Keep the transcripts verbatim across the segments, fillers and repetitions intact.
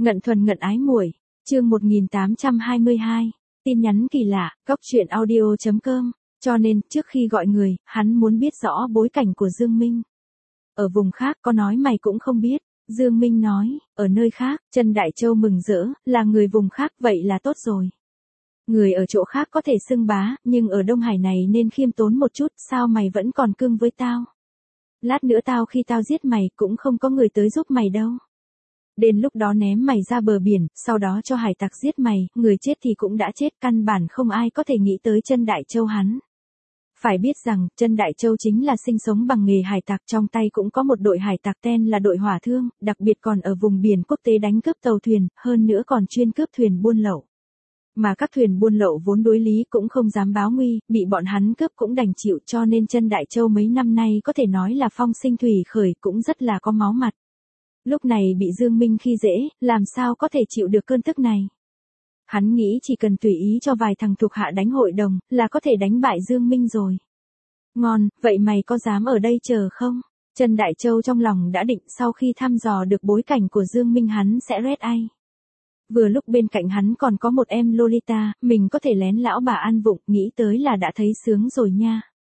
Ngận thuần ngận ái muội, chương một nghìn tám trăm hai mươi hai, tin nhắn kỳ lạ, góc truyện audio chấm com, cho nên, trước khi gọi người, hắn muốn biết rõ bối cảnh của Dương Minh. Ở vùng khác có nói mày cũng không biết, Dương Minh nói, ở nơi khác, Trân Đại Châu mừng rỡ, là người vùng khác vậy là tốt rồi. Người ở chỗ khác có thể xưng bá, nhưng ở Đông Hải này nên khiêm tốn một chút, sao mày vẫn còn cưng với tao? Lát nữa tao khi tao giết mày cũng không có người tới giúp mày đâu. Đến lúc đó ném mày ra bờ biển, sau đó cho hải tặc giết mày, người chết thì cũng đã chết, căn bản không ai có thể nghĩ tới Trân Đại Châu hắn. Phải biết rằng, Trân Đại Châu chính là sinh sống bằng nghề hải tặc, trong tay cũng có một đội hải tặc tên là đội hỏa thương, đặc biệt còn ở vùng biển quốc tế đánh cướp tàu thuyền, hơn nữa còn chuyên cướp thuyền buôn lậu. Mà các thuyền buôn lậu vốn đối lý cũng không dám báo nguy, bị bọn hắn cướp cũng đành chịu, cho nên Trân Đại Châu mấy năm nay có thể nói là phong sinh thủy khởi, cũng rất là có máu mặt. Lúc này bị Dương Minh khi dễ, làm sao có thể chịu được cơn tức này. Hắn nghĩ chỉ cần tùy ý cho vài thằng thuộc hạ đánh hội đồng, là có thể đánh bại Dương Minh rồi. Ngon, vậy mày có dám ở đây chờ không? Trân Đại Châu trong lòng đã định, sau khi thăm dò được bối cảnh của Dương Minh hắn sẽ red ai. Vừa lúc bên cạnh hắn còn có một em Lolita, mình có thể lén lão bà ăn vụng, nghĩ tới là đã thấy sướng rồi nha.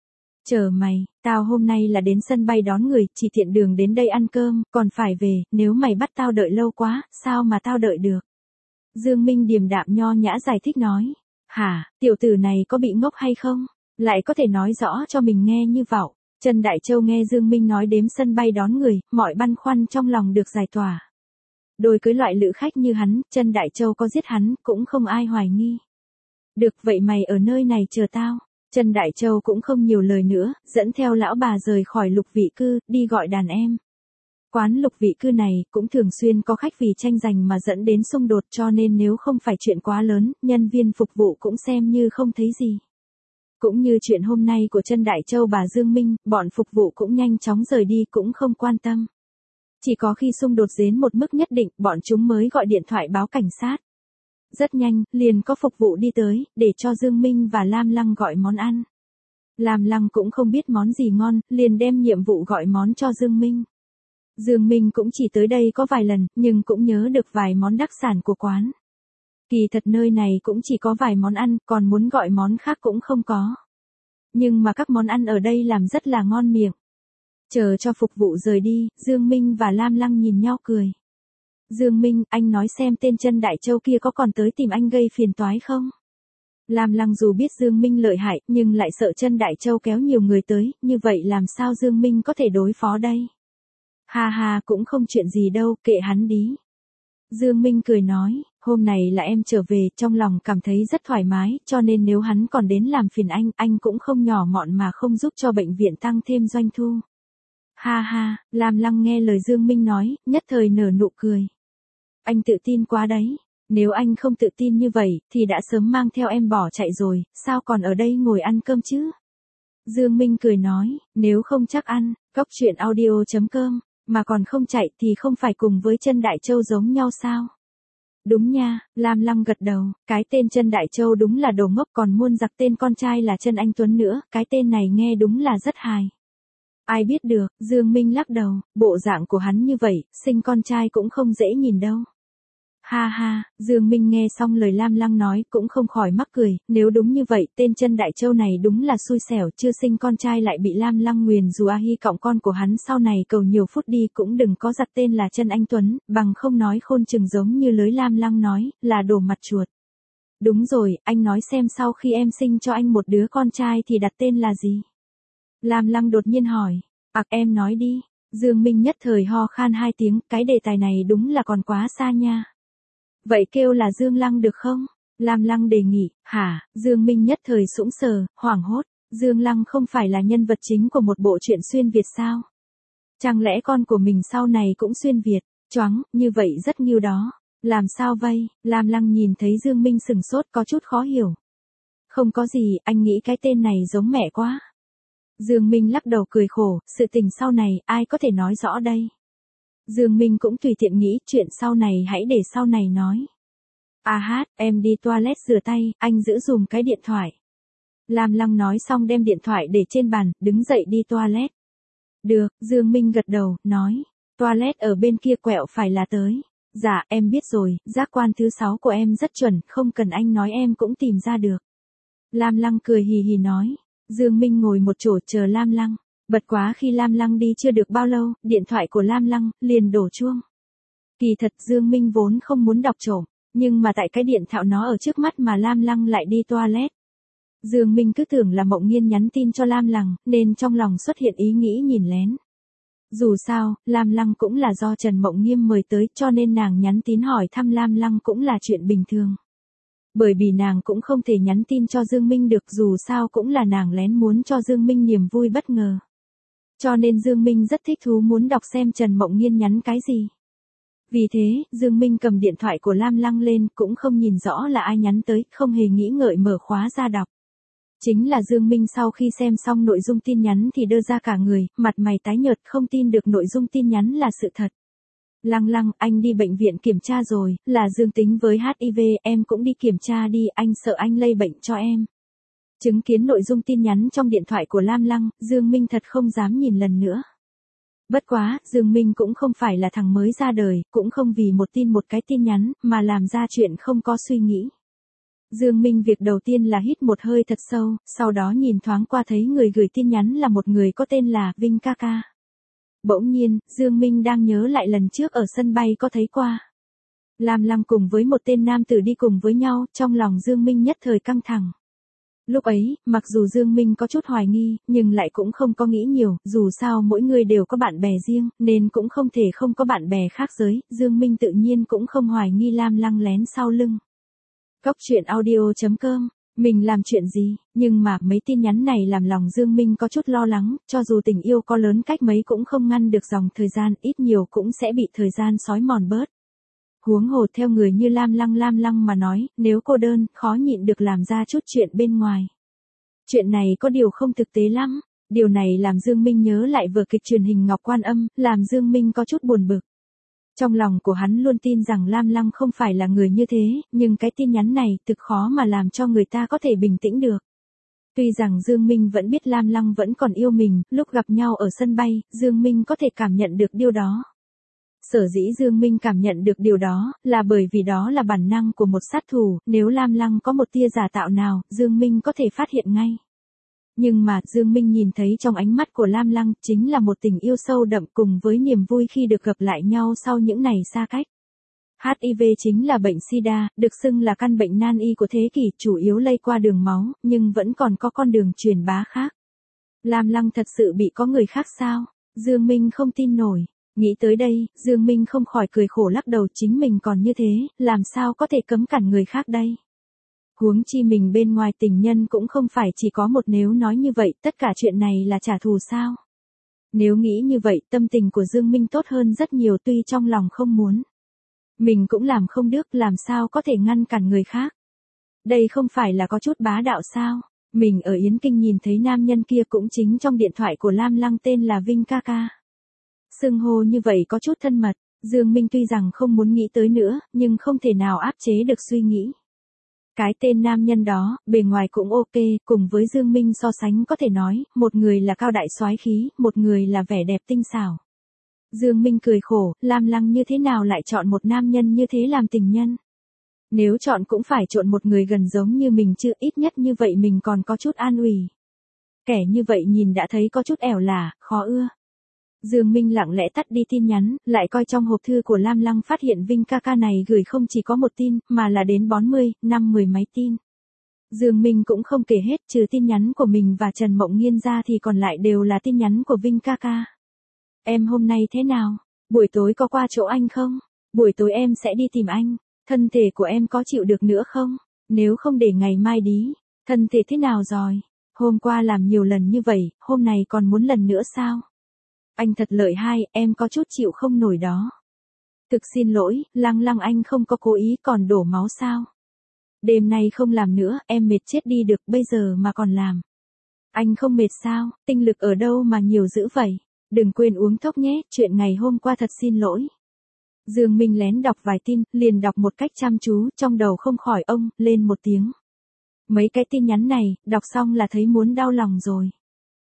Chờ mày, tao hôm nay là đến sân bay đón người, chỉ tiện đường đến đây ăn cơm, còn phải về, nếu mày bắt tao đợi lâu quá, sao mà tao đợi được? Dương Minh điềm đạm nho nhã giải thích nói. Hả, tiểu tử này có bị ngốc hay không? Lại có thể nói rõ cho mình nghe như vậy. Trân Đại Châu nghe Dương Minh nói đếm sân bay đón người, mọi băn khoăn trong lòng được giải tỏa. Đối với loại lữ khách như hắn, Trân Đại Châu có giết hắn, cũng không ai hoài nghi. Được, vậy mày ở nơi này chờ tao. Trân Đại Châu cũng không nhiều lời nữa, dẫn theo lão bà rời khỏi lục vị cư, đi gọi đàn em. Quán lục vị cư này cũng thường xuyên có khách vì tranh giành mà dẫn đến xung đột, cho nên nếu không phải chuyện quá lớn, nhân viên phục vụ cũng xem như không thấy gì. Cũng như chuyện hôm nay của Trân Đại Châu bà Dương Minh, bọn phục vụ cũng nhanh chóng rời đi cũng không quan tâm. Chỉ có khi xung đột đến một mức nhất định, bọn chúng mới gọi điện thoại báo cảnh sát. Rất nhanh, liền có phục vụ đi tới, để cho Dương Minh và Lam Lăng gọi món ăn. Lam Lăng cũng không biết món gì ngon, liền đem nhiệm vụ gọi món cho Dương Minh. Dương Minh cũng chỉ tới đây có vài lần, nhưng cũng nhớ được vài món đặc sản của quán. Kỳ thật nơi này cũng chỉ có vài món ăn, còn muốn gọi món khác cũng không có. Nhưng mà các món ăn ở đây làm rất là ngon miệng. Chờ cho phục vụ rời đi, Dương Minh và Lam Lăng nhìn nhau cười. Dương Minh, anh nói xem tên Trân Đại Châu kia có còn tới tìm anh gây phiền toái không? Lam Lăng dù biết Dương Minh lợi hại, nhưng lại sợ Trân Đại Châu kéo nhiều người tới, như vậy làm sao Dương Minh có thể đối phó đây? Ha ha, cũng không chuyện gì đâu, kệ hắn đi. Dương Minh cười nói, hôm này là em trở về, trong lòng cảm thấy rất thoải mái, cho nên nếu hắn còn đến làm phiền anh, anh cũng không nhỏ mọn mà không giúp cho bệnh viện tăng thêm doanh thu. Ha ha, Lam Lăng nghe lời Dương Minh nói, nhất thời nở nụ cười. Anh tự tin quá đấy, nếu anh không tự tin như vậy, thì đã sớm mang theo em bỏ chạy rồi, sao còn ở đây ngồi ăn cơm chứ? Dương Minh cười nói, nếu không chắc ăn, góc truyện audio chấm com, mà còn không chạy thì không phải cùng với Trân Đại Châu giống nhau sao? Đúng nha, Lam Lăng gật đầu, cái tên Trân Đại Châu đúng là đồ ngốc, còn muôn giặc tên con trai là Trân Anh Tuấn nữa, cái tên này nghe đúng là rất hài. Ai biết được, Dương Minh lắc đầu, bộ dạng của hắn như vậy, sinh con trai cũng không dễ nhìn đâu. Ha ha, Dương Minh nghe xong lời Lam Lăng nói cũng không khỏi mắc cười, nếu đúng như vậy, tên Trân Đại Châu này đúng là xui xẻo, chưa sinh con trai lại bị Lam Lăng nguyền rủa, a hy cọng con của hắn sau này cầu nhiều phút đi cũng đừng có giặc tên là Trân Anh Tuấn, bằng không nói khôn chừng giống như lưới Lam Lăng nói, là đổ mặt chuột. Đúng rồi, anh nói xem sau khi em sinh cho anh một đứa con trai thì đặt tên là gì? Lam Lăng đột nhiên hỏi, ặc em nói đi, Dương Minh nhất thời ho khan hai tiếng, cái đề tài này đúng là còn quá xa nha. Vậy kêu là Dương Lăng được không? Lam Lăng đề nghị, hả, Dương Minh nhất thời sững sờ, hoảng hốt, Dương Lăng không phải là nhân vật chính của một bộ truyện xuyên Việt sao? Chẳng lẽ con của mình sau này cũng xuyên Việt, choáng, như vậy rất nghiêu đó, làm sao vây? Lam Lăng nhìn thấy Dương Minh sừng sốt có chút khó hiểu. Không có gì, anh nghĩ cái tên này giống mẹ quá. Dương Minh lắc đầu cười khổ, sự tình sau này, ai có thể nói rõ đây? Dương Minh cũng tùy tiện nghĩ, chuyện sau này hãy để sau này nói. À hát, em đi toilet rửa tay, anh giữ dùm cái điện thoại. Lam Lăng nói xong đem điện thoại để trên bàn, đứng dậy đi toilet. Được, Dương Minh gật đầu, nói, toilet ở bên kia quẹo phải là tới. Dạ, em biết rồi, giác quan thứ sáu của em rất chuẩn, không cần anh nói em cũng tìm ra được. Lam Lăng cười hì hì nói. Dương Minh ngồi một chỗ chờ Lam Lăng. Bật quá khi Lam Lăng đi chưa được bao lâu, điện thoại của Lam Lăng liền đổ chuông. Kỳ thật Dương Minh vốn không muốn đọc trộm, nhưng mà tại cái điện thoại nó ở trước mắt mà Lam Lăng lại đi toilet. Dương Minh cứ tưởng là Mộng Nhiên nhắn tin cho Lam Lăng, nên trong lòng xuất hiện ý nghĩ nhìn lén. Dù sao, Lam Lăng cũng là do Trần Mộng Nghiêm mời tới, cho nên nàng nhắn tin hỏi thăm Lam Lăng cũng là chuyện bình thường. Bởi vì nàng cũng không thể nhắn tin cho Dương Minh được, dù sao cũng là nàng lén muốn cho Dương Minh niềm vui bất ngờ. Cho nên Dương Minh rất thích thú muốn đọc xem Trần Mộng Nhiên nhắn cái gì. Vì thế, Dương Minh cầm điện thoại của Lam Lăng lên, cũng không nhìn rõ là ai nhắn tới, không hề nghĩ ngợi mở khóa ra đọc. Chính là Dương Minh sau khi xem xong nội dung tin nhắn thì đơ ra cả người, mặt mày tái nhợt, không tin được nội dung tin nhắn là sự thật. Lăng Lăng, anh đi bệnh viện kiểm tra rồi, là dương tính với hát i vê, em cũng đi kiểm tra đi, anh sợ anh lây bệnh cho em. Chứng kiến nội dung tin nhắn trong điện thoại của Lam Lăng, Dương Minh thật không dám nhìn lần nữa. Bất quá, Dương Minh cũng không phải là thằng mới ra đời, cũng không vì một tin một cái tin nhắn, mà làm ra chuyện không có suy nghĩ. Dương Minh việc đầu tiên là hít một hơi thật sâu, sau đó nhìn thoáng qua thấy người gửi tin nhắn là một người có tên là Vinh ca ca. Bỗng nhiên, Dương Minh đang nhớ lại lần trước ở sân bay có thấy qua. Lam Lăng cùng với một tên nam tử đi cùng với nhau, trong lòng Dương Minh nhất thời căng thẳng. Lúc ấy, mặc dù Dương Minh có chút hoài nghi, nhưng lại cũng không có nghĩ nhiều, dù sao mỗi người đều có bạn bè riêng, nên cũng không thể không có bạn bè khác giới, Dương Minh tự nhiên cũng không hoài nghi Lam Lăng lén sau lưng. Cóc truyện audio chấm com, mình làm chuyện gì, nhưng mà mấy tin nhắn này làm lòng Dương Minh có chút lo lắng, cho dù tình yêu có lớn cách mấy cũng không ngăn được dòng thời gian, ít nhiều cũng sẽ bị thời gian xói mòn bớt. Huống hồ theo người như Lam Lăng Lam Lăng mà nói, nếu cô đơn, khó nhịn được làm ra chút chuyện bên ngoài. Chuyện này có điều không thực tế lắm, điều này làm Dương Minh nhớ lại vở kịch truyền hình Ngọc Quan Âm, làm Dương Minh có chút buồn bực. Trong lòng của hắn luôn tin rằng Lam Lăng không phải là người như thế, nhưng cái tin nhắn này thực khó mà làm cho người ta có thể bình tĩnh được. Tuy rằng Dương Minh vẫn biết Lam Lăng vẫn còn yêu mình, lúc gặp nhau ở sân bay, Dương Minh có thể cảm nhận được điều đó. Sở dĩ Dương Minh cảm nhận được điều đó, là bởi vì đó là bản năng của một sát thủ, nếu Lam Lăng có một tia giả tạo nào, Dương Minh có thể phát hiện ngay. Nhưng mà, Dương Minh nhìn thấy trong ánh mắt của Lam Lăng, chính là một tình yêu sâu đậm cùng với niềm vui khi được gặp lại nhau sau những ngày xa cách. hát i vê chính là bệnh SIDA, được xưng là căn bệnh nan y của thế kỷ, chủ yếu lây qua đường máu, nhưng vẫn còn có con đường truyền bá khác. Lam Lăng thật sự bị có người khác sao? Dương Minh không tin nổi. Nghĩ tới đây, Dương Minh không khỏi cười khổ lắc đầu, chính mình còn như thế, làm sao có thể cấm cản người khác đây? Huống chi mình bên ngoài tình nhân cũng không phải chỉ có một, nếu nói như vậy, tất cả chuyện này là trả thù sao? Nếu nghĩ như vậy, tâm tình của Dương Minh tốt hơn rất nhiều, tuy trong lòng không muốn. Mình cũng làm không được, làm sao có thể ngăn cản người khác? Đây không phải là có chút bá đạo sao? Mình ở Yến Kinh nhìn thấy nam nhân kia cũng chính trong điện thoại của Lam Lăng tên là Vinh ca ca. Xưng hô như vậy có chút thân mật, Dương Minh tuy rằng không muốn nghĩ tới nữa, nhưng không thể nào áp chế được suy nghĩ. Cái tên nam nhân đó, bề ngoài cũng ok, cùng với Dương Minh so sánh có thể nói, một người là cao đại soái khí, một người là vẻ đẹp tinh xảo. Dương Minh cười khổ, Lam Lăng như thế nào lại chọn một nam nhân như thế làm tình nhân? Nếu chọn cũng phải chọn một người gần giống như mình chứ, ít nhất như vậy mình còn có chút an ủi. Kẻ như vậy nhìn đã thấy có chút ẻo lả, khó ưa. Dương Minh lặng lẽ tắt đi tin nhắn, lại coi trong hộp thư của Lam Lăng, phát hiện Vinh ca ca này gửi không chỉ có một tin, mà là đến bốn mươi, năm mười mấy tin. Dương Minh cũng không kể hết, trừ tin nhắn của mình và Trần Mộng Nhiên ra thì còn lại đều là tin nhắn của Vinh ca ca. Em hôm nay thế nào? Buổi tối có qua chỗ anh không? Buổi tối em sẽ đi tìm anh. Thân thể của em có chịu được nữa không? Nếu không để ngày mai đi. Thân thể thế nào rồi? Hôm qua làm nhiều lần như vậy, hôm nay còn muốn lần nữa sao? Anh thật lợi hai, em có chút chịu không nổi đó. Thực xin lỗi, Lăng Lăng, anh không có cố ý, còn đổ máu sao? Đêm nay không làm nữa, em mệt chết đi được, bây giờ mà còn làm. Anh không mệt sao, tinh lực ở đâu mà nhiều dữ vậy? Đừng quên uống thuốc nhé, chuyện ngày hôm qua thật xin lỗi. Dương Minh lén đọc vài tin, liền đọc một cách chăm chú, trong đầu không khỏi ông, lên một tiếng. Mấy cái tin nhắn này, đọc xong là thấy muốn đau lòng rồi.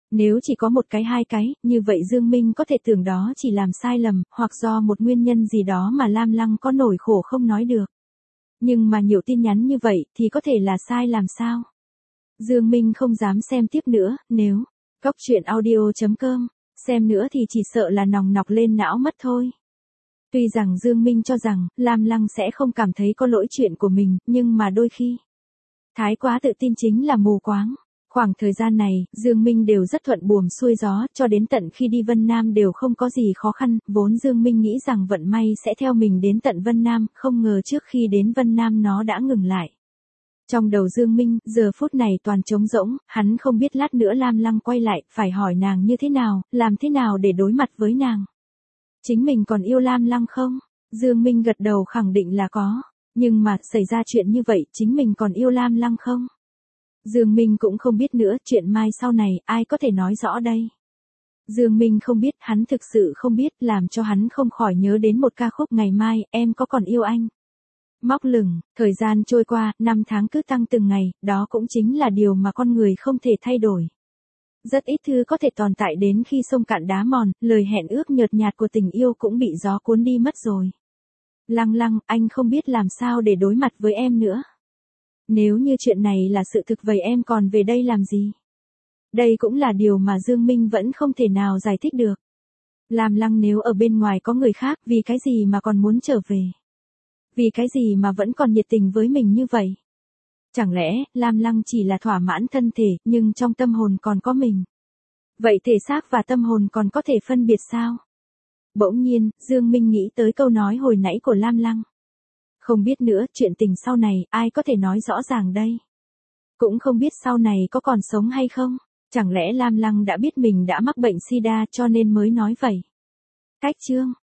Nếu chỉ có một cái hai cái, như vậy Dương Minh có thể tưởng đó chỉ làm sai lầm, hoặc do một nguyên nhân gì đó mà Lam Lăng có nổi khổ không nói được. Nhưng mà nhiều tin nhắn như vậy thì có thể là sai làm sao? Dương Minh không dám xem tiếp nữa, nếu Cóc truyện audio chấm com xem nữa thì chỉ sợ là nòng nọc lên não mất thôi. Tuy rằng Dương Minh cho rằng Lam Lăng sẽ không cảm thấy có lỗi chuyện của mình, nhưng mà đôi khi thái quá tự tin chính là mù quáng. Khoảng thời gian này, Dương Minh đều rất thuận buồm xuôi gió, cho đến tận khi đi Vân Nam đều không có gì khó khăn, vốn Dương Minh nghĩ rằng vận may sẽ theo mình đến tận Vân Nam, không ngờ trước khi đến Vân Nam nó đã ngừng lại. Trong đầu Dương Minh, giờ phút này toàn trống rỗng, hắn không biết lát nữa Lam Lăng quay lại, phải hỏi nàng như thế nào, làm thế nào để đối mặt với nàng. Chính mình còn yêu Lam Lăng không? Dương Minh gật đầu khẳng định là có, nhưng mà xảy ra chuyện như vậy, chính mình còn yêu Lam Lăng không? Dương Minh cũng không biết nữa, chuyện mai sau này, ai có thể nói rõ đây. Dương Minh không biết, hắn thực sự không biết, làm cho hắn không khỏi nhớ đến một ca khúc Ngày Mai, Em Có Còn Yêu Anh. Móc lửng, thời gian trôi qua, năm tháng cứ tăng từng ngày, đó cũng chính là điều mà con người không thể thay đổi. Rất ít thứ có thể tồn tại đến khi sông cạn đá mòn, lời hẹn ước nhợt nhạt của tình yêu cũng bị gió cuốn đi mất rồi. Lăng Lăng, anh không biết làm sao để đối mặt với em nữa. Nếu như chuyện này là sự thực vậy em còn về đây làm gì? Đây cũng là điều mà Dương Minh vẫn không thể nào giải thích được. Lam Lăng nếu ở bên ngoài có người khác, vì cái gì mà còn muốn trở về? Vì cái gì mà vẫn còn nhiệt tình với mình như vậy? Chẳng lẽ, Lam Lăng chỉ là thỏa mãn thân thể, nhưng trong tâm hồn còn có mình? Vậy thể xác và tâm hồn còn có thể phân biệt sao? Bỗng nhiên, Dương Minh nghĩ tới câu nói hồi nãy của Lam Lăng. Không biết nữa, chuyện tình sau này, ai có thể nói rõ ràng đây? Cũng không biết sau này có còn sống hay không? Chẳng lẽ Lam Lăng đã biết mình đã mắc bệnh sida cho nên mới nói vậy? Cách chương